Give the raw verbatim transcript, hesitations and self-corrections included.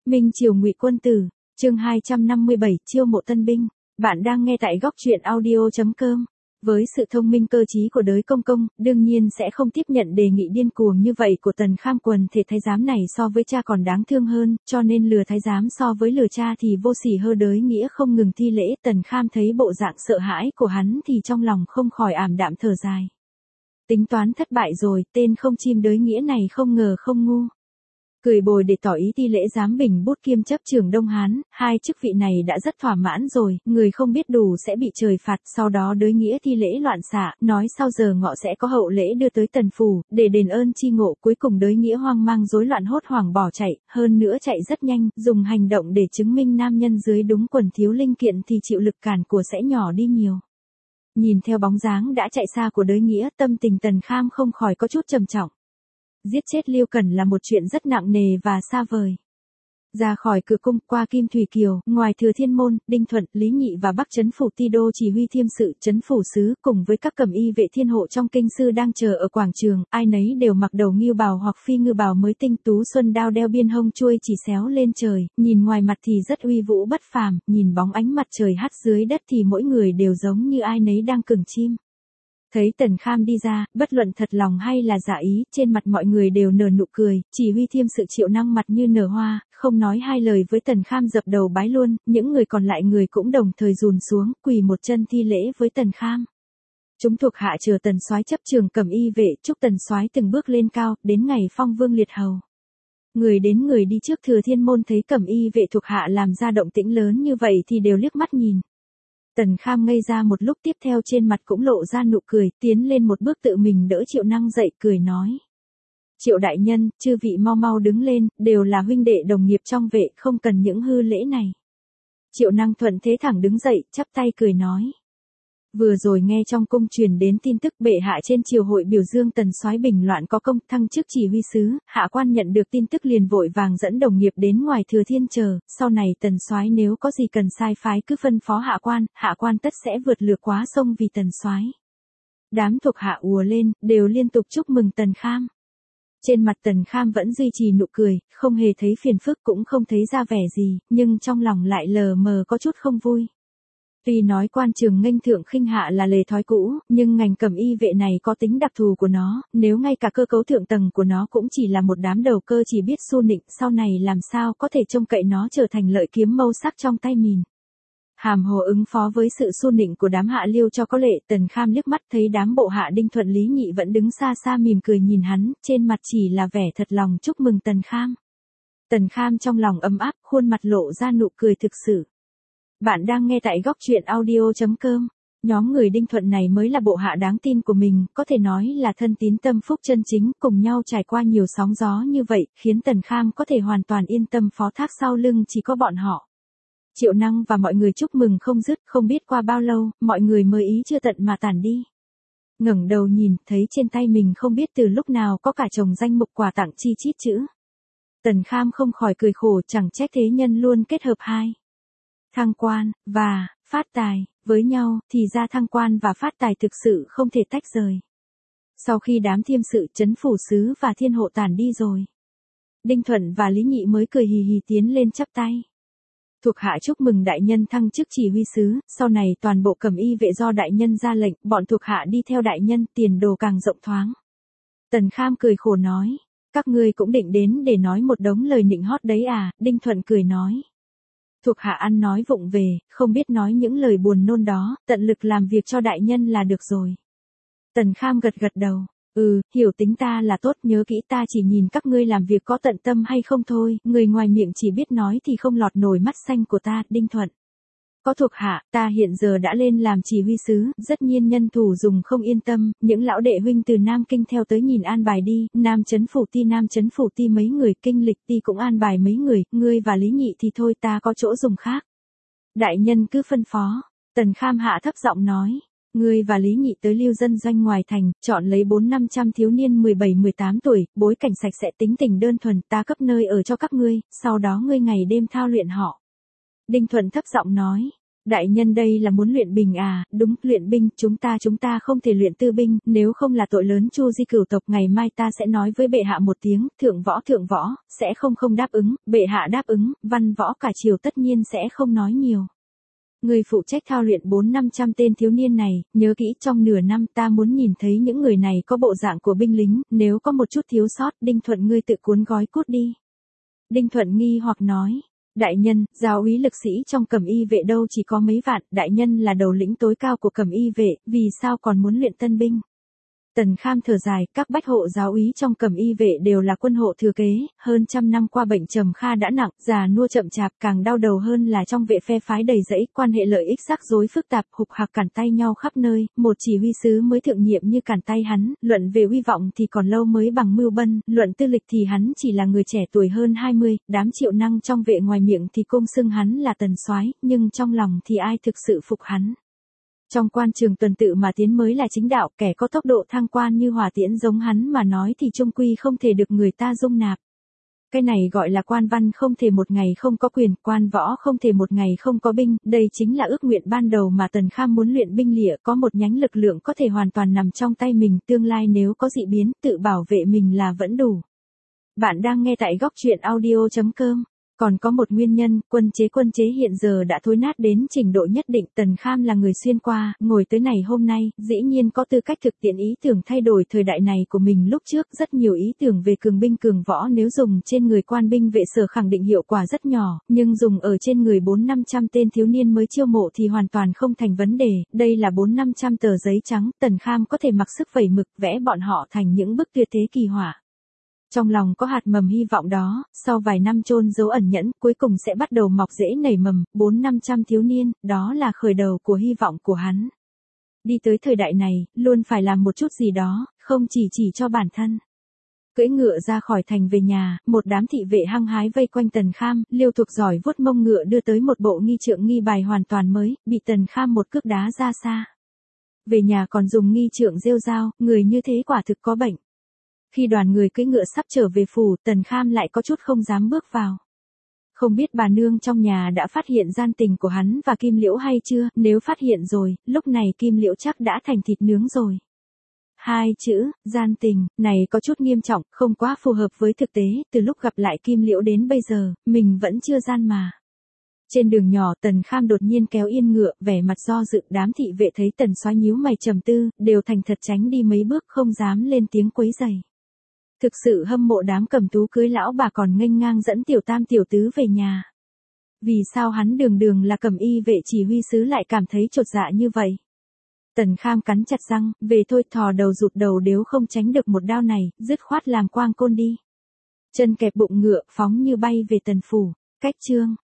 Minh Triều Ngụy Quân Tử, chương hai trăm năm mươi bảy, chiêu mộ tân binh. Bạn đang nghe tại góc truyện audio chấm com. Với sự thông minh cơ trí của đới công công, đương nhiên sẽ không tiếp nhận đề nghị điên cuồng như vậy của Tần Kham. Quần thể thái giám này so với cha còn đáng thương hơn, cho nên lừa thái giám so với lừa cha thì vô sỉ hơn. Đới Nghĩa không ngừng thi lễ. Tần Kham thấy bộ dạng sợ hãi của hắn thì trong lòng không khỏi ảm đạm thở dài. Tính toán thất bại rồi, tên không chim Đới Nghĩa này không ngờ không ngu. Cười bồi để tỏ ý thi lễ giám bình bút kiêm chấp trưởng Đông Hán, hai chức vị này đã rất thỏa mãn rồi, người không biết đủ sẽ bị trời phạt. Sau đó Đới Nghĩa thi lễ loạn xạ, nói sau giờ ngọ sẽ có hậu lễ đưa tới Tần phủ, để đền ơn chi ngộ. Cuối cùng Đới Nghĩa hoang mang rối loạn hốt hoảng bỏ chạy, hơn nữa chạy rất nhanh, dùng hành động để chứng minh nam nhân dưới đúng quần thiếu linh kiện thì chịu lực cản của sẽ nhỏ đi nhiều. Nhìn theo bóng dáng đã chạy xa của Đới Nghĩa, tâm tình Tần Kham không khỏi có chút trầm trọng. Giết chết Liêu Cẩn là một chuyện rất nặng nề và xa vời. Ra khỏi cửa cung, qua Kim Thủy Kiều, ngoài Thừa Thiên Môn, Đinh Thuận, Lý Nhị và Bắc Trấn phủ Ti Đô chỉ huy thiêm sự, Trấn phủ sứ cùng với các cẩm y vệ thiên hộ trong kinh sư đang chờ ở quảng trường, ai nấy đều mặc đầu ngưu bào hoặc phi ngưu bào mới tinh tú xuân, đao đeo biên hông chuôi chỉ xéo lên trời, nhìn ngoài mặt thì rất uy vũ bất phàm, nhìn bóng ánh mặt trời hắt dưới đất thì mỗi người đều giống như ai nấy đang cửng chim. Thấy Tần Kham đi ra, bất luận thật lòng hay là giả ý, trên mặt mọi người đều nở nụ cười, chỉ huy thiêm sự Triệu Năng mặt như nở hoa, không nói hai lời với Tần Kham dập đầu bái luôn, những người còn lại người cũng đồng thời dùn xuống, quỳ một chân thi lễ với Tần Kham. Chúng thuộc hạ chờ Tần soái chấp trường cẩm y vệ, chúc Tần soái từng bước lên cao, đến ngày phong vương liệt hầu. Người đến người đi trước Thừa Thiên Môn thấy cẩm y vệ thuộc hạ làm ra động tĩnh lớn như vậy thì đều liếc mắt nhìn. Tần Kham ngây ra một lúc, tiếp theo trên mặt cũng lộ ra nụ cười, tiến lên một bước tự mình đỡ Triệu Năng dậy, cười nói. Triệu đại nhân, chư vị mau mau đứng lên, đều là huynh đệ đồng nghiệp trong vệ, không cần những hư lễ này. Triệu Năng thuận thế thẳng đứng dậy, chắp tay cười nói. Vừa rồi nghe trong cung truyền đến tin tức bệ hạ trên triều hội biểu dương Tần soái bình loạn có công, thăng chức chỉ huy sứ. Hạ quan nhận được tin tức liền vội vàng dẫn đồng nghiệp đến ngoài Thừa Thiên chờ, sau này Tần soái nếu có gì cần sai phái cứ phân phó hạ quan, hạ quan tất sẽ vượt lửa quá sông vì Tần soái. Đám thuộc hạ ùa lên, đều liên tục chúc mừng Tần Kham. Trên mặt Tần Kham vẫn duy trì nụ cười, không hề thấy phiền phức cũng không thấy ra vẻ gì, nhưng trong lòng lại lờ mờ có chút không vui. Tuy nói quan trường nghênh thượng khinh hạ là lề thói cũ, nhưng ngành cẩm y vệ này có tính đặc thù của nó, nếu ngay cả cơ cấu thượng tầng của nó cũng chỉ là một đám đầu cơ chỉ biết xu nịnh, sau này làm sao có thể trông cậy nó trở thành lợi kiếm mâu sắc trong tay mìn. Hàm hồ ứng phó với sự xu nịnh của đám hạ Liêu cho có lệ, Tần Kham liếc mắt thấy đám bộ hạ Đinh Thuận Lý Nhị vẫn đứng xa xa mỉm cười nhìn hắn, trên mặt chỉ là vẻ thật lòng chúc mừng Tần Kham. Tần Kham trong lòng ấm áp, khuôn mặt lộ ra nụ cười thực sự. Bạn đang nghe tại góc truyện audio chấm com. Nhóm người Đinh Thuận này mới là bộ hạ đáng tin của mình, có thể nói là thân tín tâm phúc chân chính, cùng nhau trải qua nhiều sóng gió như vậy, khiến Tần Kham có thể hoàn toàn yên tâm phó thác sau lưng chỉ có bọn họ. Triệu Năng và mọi người chúc mừng không dứt, không biết qua bao lâu, mọi người mới ý chưa tận mà tản đi. Ngẩng đầu nhìn, thấy trên tay mình không biết từ lúc nào có cả chồng danh mục quà tặng chi chít chữ. Tần Kham không khỏi cười khổ, chẳng trách thế nhân luôn kết hợp hai. Thăng quan, và, phát tài, với nhau, thì ra thăng quan và phát tài thực sự không thể tách rời. Sau khi đám thiêm sự, trấn phủ sứ và thiên hộ tản đi rồi, Đinh Thuận và Lý Nhị mới cười hì hì tiến lên chắp tay. Thuộc hạ chúc mừng đại nhân thăng chức chỉ huy sứ, sau này toàn bộ cẩm y vệ do đại nhân ra lệnh, bọn thuộc hạ đi theo đại nhân, tiền đồ càng rộng thoáng. Tần Kham cười khổ nói, các ngươi cũng định đến để nói một đống lời nịnh hót đấy à, Đinh Thuận cười nói. Thuộc hạ ăn nói vụng về, không biết nói những lời buồn nôn đó, tận lực làm việc cho đại nhân là được rồi. Tần Kham gật gật đầu, ừ, hiểu tính ta là tốt, nhớ kỹ ta chỉ nhìn các ngươi làm việc có tận tâm hay không thôi, người ngoài miệng chỉ biết nói thì không lọt nổi mắt xanh của ta, Đinh Thuận. Có thuộc hạ, ta hiện giờ đã lên làm chỉ huy sứ, rất nhiên nhân thủ dùng không yên tâm, những lão đệ huynh từ Nam Kinh theo tới nhìn an bài đi, Nam Trấn phủ Ti Nam Trấn phủ Ti mấy người, Kinh Lịch Ti cũng an bài mấy người, ngươi và Lý Nhị thì thôi ta có chỗ dùng khác. Đại nhân cứ phân phó, Tần Kham hạ thấp giọng nói, ngươi và Lý Nhị tới lưu dân doanh ngoài thành, chọn lấy bốn năm trăm thiếu niên mười bảy mười tám tuổi, bối cảnh sạch sẽ tính tình đơn thuần, ta cấp nơi ở cho các ngươi, sau đó ngươi ngày đêm thao luyện họ. Đinh Thuận thấp giọng nói, Đại nhân đây là muốn luyện binh à, đúng, luyện binh, chúng ta chúng ta không thể luyện tư binh, nếu không là tội lớn Chu Di cửu tộc, ngày mai ta sẽ nói với bệ hạ một tiếng, thượng võ thượng võ, sẽ không không đáp ứng, bệ hạ đáp ứng, văn võ cả triều tất nhiên sẽ không nói nhiều. Người phụ trách thao luyện bốn năm trăm tên thiếu niên này, nhớ kỹ trong nửa năm ta muốn nhìn thấy những người này có bộ dạng của binh lính, nếu có một chút thiếu sót, Đinh Thuận ngươi tự cuốn gói cút đi. Đinh Thuận nghi hoặc nói. Đại nhân, giáo úy lực sĩ trong Cẩm Y vệ đâu chỉ có mấy vạn, đại nhân là đầu lĩnh tối cao của Cẩm Y vệ, vì sao còn muốn luyện tân binh? Tần Kham thở dài, các bách hộ giáo úy trong Cẩm Y vệ đều là quân hộ thừa kế, hơn trăm năm qua bệnh trầm kha đã nặng, già nua chậm chạp, càng đau đầu hơn là trong vệ phe phái đầy rẫy, quan hệ lợi ích rắc rối phức tạp, hục hạc cản tay nhau khắp nơi, một chỉ huy sứ mới thượng nhiệm như cản tay hắn, luận về uy vọng thì còn lâu mới bằng Mưu Bân, luận tư lịch thì hắn chỉ là người trẻ tuổi hơn hai mươi, đám triệu năng trong vệ ngoài miệng thì cung xưng hắn là Tần Soái, nhưng trong lòng thì ai thực sự phục hắn. Trong quan trường tuần tự mà tiến mới là chính đạo, kẻ có tốc độ thăng quan như hỏa tiễn giống hắn mà nói thì chung quy không thể được người ta dung nạp. Cái này gọi là quan văn không thể một ngày không có quyền, quan võ không thể một ngày không có binh, đây chính là ước nguyện ban đầu mà Tần Kham muốn luyện binh lịa, có một nhánh lực lượng có thể hoàn toàn nằm trong tay mình, tương lai nếu có dị biến, tự bảo vệ mình là vẫn đủ. Bạn đang nghe tại góc truyện audio chấm com. Còn có một nguyên nhân, quân chế quân chế hiện giờ đã thối nát đến trình độ nhất định, Tần Kham là người xuyên qua, ngồi tới này hôm nay, dĩ nhiên có tư cách thực tiễn ý tưởng thay đổi thời đại này của mình lúc trước, rất nhiều ý tưởng về cường binh cường võ nếu dùng trên người quan binh vệ sở khẳng định hiệu quả rất nhỏ, nhưng dùng ở trên người bốn năm trăm tên thiếu niên mới chiêu mộ thì hoàn toàn không thành vấn đề, đây là bốn năm trăm tờ giấy trắng, Tần Kham có thể mặc sức vẩy mực vẽ bọn họ thành những bức tuyệt thế kỳ họa. Trong lòng có hạt mầm hy vọng đó, sau vài năm chôn giấu ẩn nhẫn, cuối cùng sẽ bắt đầu mọc rễ nảy mầm, bốn năm trăm thiếu niên, đó là khởi đầu của hy vọng của hắn. Đi tới thời đại này, luôn phải làm một chút gì đó, không chỉ chỉ cho bản thân. Cưỡi ngựa ra khỏi thành về nhà, một đám thị vệ hăng hái vây quanh Tần Kham, Liêu Thục giỏi vuốt mông ngựa đưa tới một bộ nghi trượng nghi bài hoàn toàn mới, bị Tần Kham một cước đá ra xa. Về nhà còn dùng nghi trượng rêu dao, người như thế quả thực có bệnh. Khi đoàn người cưỡi ngựa sắp trở về phủ, Tần Kham lại có chút không dám bước vào. Không biết bà nương trong nhà đã phát hiện gian tình của hắn và Kim Liễu hay chưa, nếu phát hiện rồi, lúc này Kim Liễu chắc đã thành thịt nướng rồi. Hai chữ, gian tình, này có chút nghiêm trọng, không quá phù hợp với thực tế, từ lúc gặp lại Kim Liễu đến bây giờ, mình vẫn chưa gian mà. Trên đường nhỏ Tần Kham đột nhiên kéo yên ngựa, vẻ mặt do dự, đám thị vệ thấy Tần Soái nhíu mày trầm tư, đều thành thật tránh đi mấy bước không dám lên tiếng quấy rầy. Thực sự hâm mộ đám Cẩm Tú cưới lão bà còn nghênh ngang dẫn tiểu tam tiểu tứ về nhà. Vì sao hắn đường đường là Cẩm Y vệ chỉ huy sứ lại cảm thấy chột dạ như vậy? Tần Kham cắn chặt răng, về thôi, thò đầu rụt đầu đều không tránh được một đao này, dứt khoát làm quang côn đi. Chân kẹp bụng ngựa, phóng như bay về Tần phủ. Cách chương